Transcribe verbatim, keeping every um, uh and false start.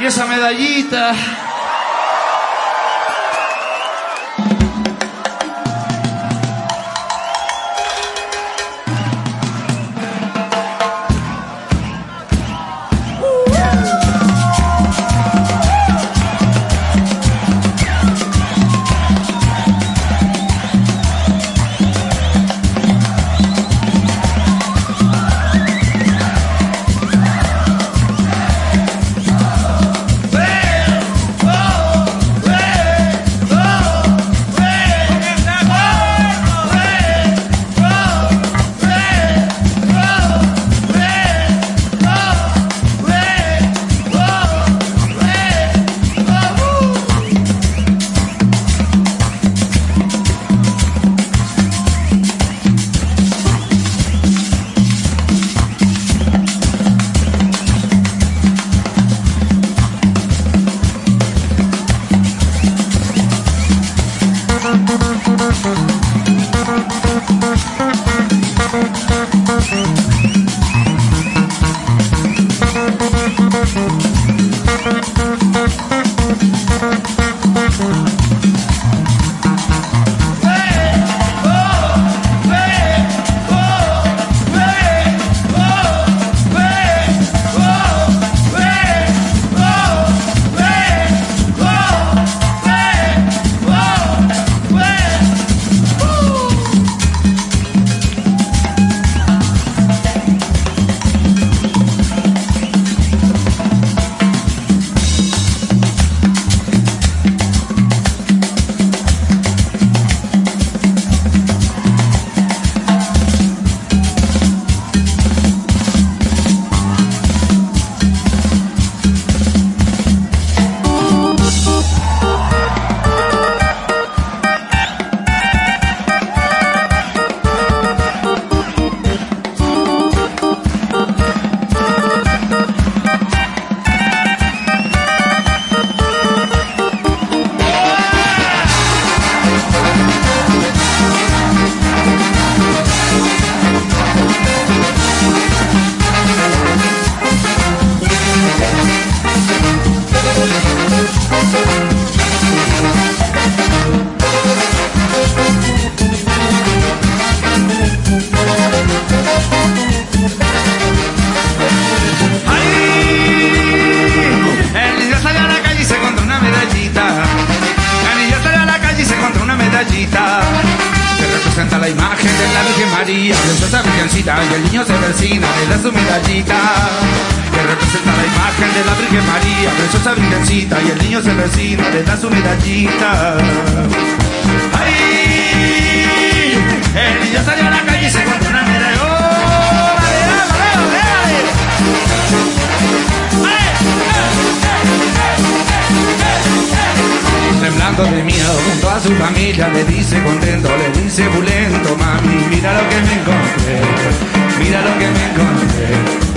Y esa medallita. Que representa la imagen de la Virgen María, preciosa virgencita, y el niño se persina, le da su medallita. Que representa la imagen de la Virgen María, preciosa virgencita, y el niño se persina, le da su medallita. ¡Ay! El niño salió a la calle y se encontró una medalla. ¡Oh! ¡Dale, dale, dale, dale! Temblando de miedo junto a su familia, le dice contento, le dice bulento, mami, mira lo que me encontré, mira lo que me encontré.